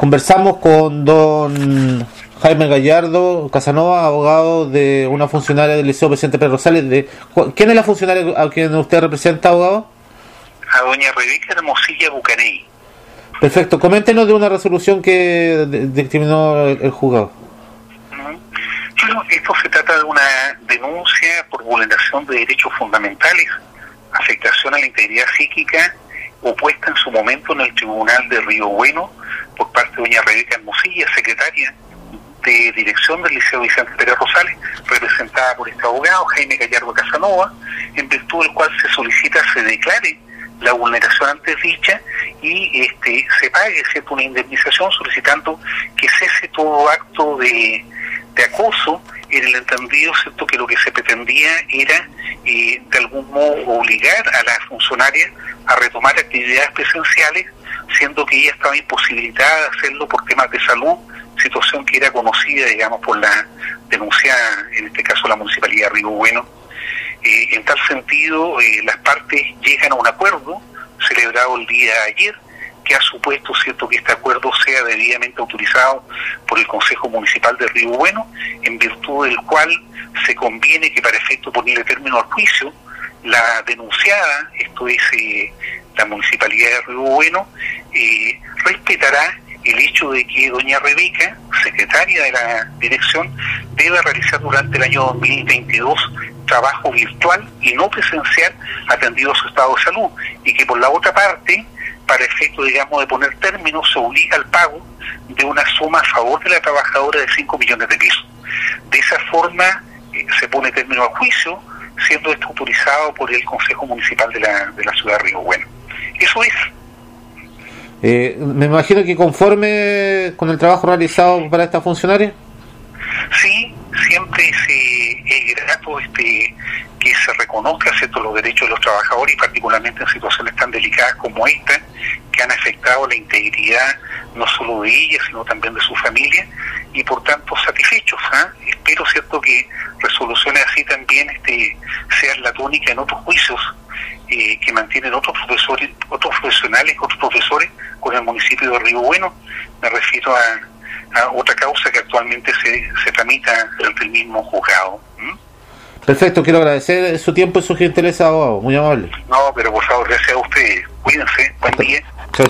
Conversamos con don Jaime Gallardo Casanova, abogado de una funcionaria del Liceo Presidente Pérez Rosales. ¿Quién es la funcionaria a quien usted representa, abogado? A doña Rebeca Hermosilla Bucaney. Perfecto, coméntenos de una resolución que dictaminó el juzgado. Bueno, esto se trata de una denuncia por vulneración de derechos fundamentales, afectación a la integridad psíquica, opuesta en su momento en el Tribunal de Río Bueno por parte de doña Rebeca Hermosilla, secretaria de dirección del Liceo Vicente Pérez Rosales, representada por este abogado, Jaime Gallardo Casanova, en virtud del cual se solicita se declare la vulneración antes dicha y se pague, ¿cierto?, una indemnización, solicitando que cese todo acto de acoso, en el entendido, ¿cierto?, que lo que se pretendía era de algún modo obligar a la funcionaria a retomar actividades presenciales, siendo que ella estaba imposibilitada de hacerlo por temas de salud, situación que era conocida, digamos, por la denunciada, en este caso la Municipalidad de Río Bueno. En tal sentido, las partes llegan a un acuerdo celebrado el día de ayer, que ha supuesto, cierto, que este acuerdo sea debidamente autorizado por el Consejo Municipal de Río Bueno, en virtud del cual se conviene que para efecto de ponerle término al juicio, la denunciada, esto es la Municipalidad de Río Bueno, respetará el hecho de que doña Rebeca, secretaria de la dirección, debe realizar durante el año 2022 trabajo virtual y no presencial atendido a su estado de salud, y que por la otra parte, para efecto, digamos, de poner término, se obliga al pago de una suma a favor de la trabajadora de 5 millones de pesos. De esa forma se pone término al juicio, siendo esto autorizado por el Consejo Municipal de la ciudad de Río Bueno. Eso es. Me imagino que conforme con el trabajo realizado para esta funcionaria. Sí, siempre es grato que se reconozca, ¿cierto?, los derechos de los trabajadores, y particularmente en situaciones tan delicadas como esta, que han afectado la integridad no solo de ella, sino también de su familia, y por tanto satisfechos. Espero, ¿cierto?, que resoluciones así también sean la tónica en otros juicios que mantienen otros profesores, otros profesionales, otros profesores con el municipio de Río Bueno. Me refiero a otra causa que actualmente se tramita ante el mismo juzgado. Perfecto, quiero agradecer su tiempo y su gentileza, abogado, muy amable. No, pero por favor, gracias a ustedes. Cuídense, buen día.